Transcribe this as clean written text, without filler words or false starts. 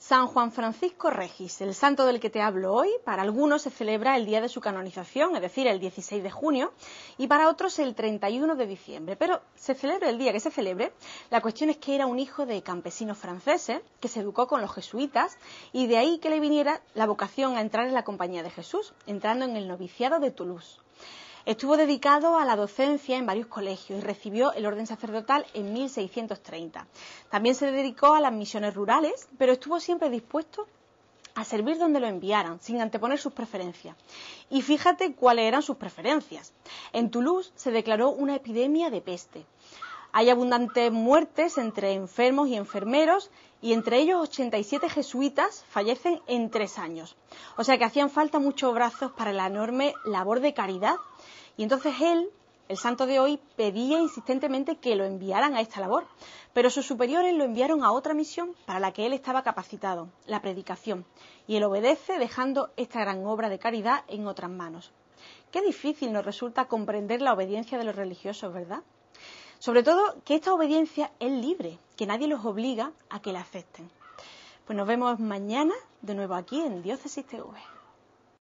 San Juan Francisco Regis, el santo del que te hablo hoy, para algunos se celebra el día de su canonización, es decir, el 16 de junio, y para otros el 31 de diciembre. Pero se celebre el día que se celebre, la cuestión es que era un hijo de campesinos franceses que se educó con los jesuitas y de ahí que le viniera la vocación a entrar en la compañía de Jesús, entrando en el noviciado de Toulouse. Estuvo dedicado a la docencia en varios colegios y recibió el orden sacerdotal en 1630. También se dedicó a las misiones rurales, pero estuvo siempre dispuesto a servir donde lo enviaran, sin anteponer sus preferencias. Y fíjate cuáles eran sus preferencias. En Toulouse se declaró una epidemia de peste. Hay abundantes muertes entre enfermos y enfermeros, y entre ellos 87 jesuitas fallecen en 3 años. O sea que hacían falta muchos brazos para la enorme labor de caridad. Y entonces él, el santo de hoy, pedía insistentemente que lo enviaran a esta labor. Pero sus superiores lo enviaron a otra misión para la que él estaba capacitado, la predicación. Y él obedece dejando esta gran obra de caridad en otras manos. Qué difícil nos resulta comprender la obediencia de los religiosos, ¿verdad? Sobre todo que esta obediencia es libre, que nadie los obliga a que la acepten. Pues nos vemos mañana de nuevo aquí en Diócesis TV.